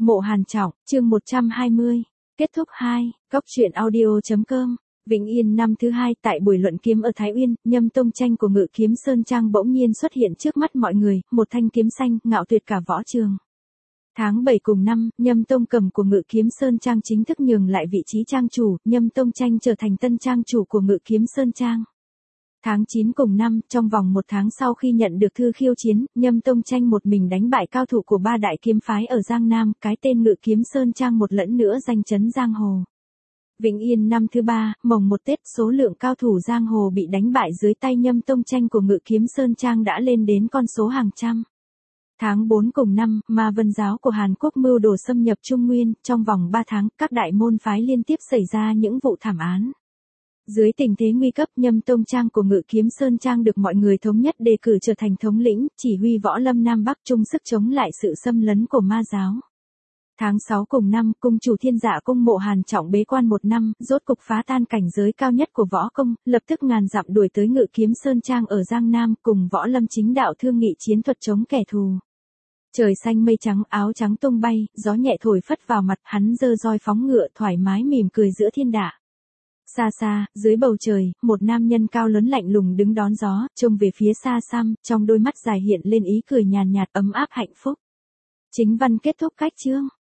Mộ Hàn Trọng, chương 120. Kết thúc 2, Góc truyện audio.com. Vĩnh Yên năm thứ 2 tại buổi luận kiếm ở Thái Uyên, Nhâm Tông Tranh của Ngự Kiếm Sơn Trang bỗng nhiên xuất hiện trước mắt mọi người, một thanh kiếm xanh, ngạo tuyệt cả võ trường. Tháng 7 cùng năm, Nhâm Tông Cầm của Ngự Kiếm Sơn Trang chính thức nhường lại vị trí trang chủ, Nhâm Tông Tranh trở thành tân trang chủ của Ngự Kiếm Sơn Trang. Tháng 9 cùng năm, trong vòng một tháng sau khi nhận được thư khiêu chiến, Nhâm Tông Tranh một mình đánh bại cao thủ của ba đại kiếm phái ở Giang Nam, cái tên Ngự Kiếm Sơn Trang một lần nữa danh chấn giang hồ. Vĩnh Yên năm thứ 3, mồng một Tết, số lượng cao thủ giang hồ bị đánh bại dưới tay Nhâm Tông Tranh của Ngự Kiếm Sơn Trang đã lên đến con số hàng trăm. Tháng 4 cùng năm, Ma Vân giáo của Hàn Quốc mưu đồ xâm nhập Trung Nguyên, trong vòng 3 tháng, các đại môn phái liên tiếp xảy ra những vụ thảm án. Dưới tình thế nguy cấp, Nhâm Tông Trang của Ngự Kiếm Sơn Trang được mọi người thống nhất đề cử trở thành thống lĩnh, chỉ huy võ lâm Nam Bắc chung sức chống lại sự xâm lấn của ma giáo. Tháng 6 cùng năm, cung chủ Thiên Dạ Cung Mộ Hàn Trọng bế quan một năm, rốt cục phá tan cảnh giới cao nhất của võ công, lập tức ngàn dặm đuổi tới Ngự Kiếm Sơn Trang ở Giang Nam, cùng võ lâm chính đạo thương nghị chiến thuật chống kẻ thù. Trời xanh mây trắng, áo trắng tung bay, gió nhẹ thổi phất vào mặt, hắn giơ roi phóng ngựa thoải mái mỉm cười giữa thiên đạ. Xa xa, dưới bầu trời, một nam nhân cao lớn lạnh lùng đứng đón gió, trông về phía xa xăm, trong đôi mắt dài hiện lên ý cười nhàn nhạt ấm áp hạnh phúc. Chính văn kết thúc cách chương.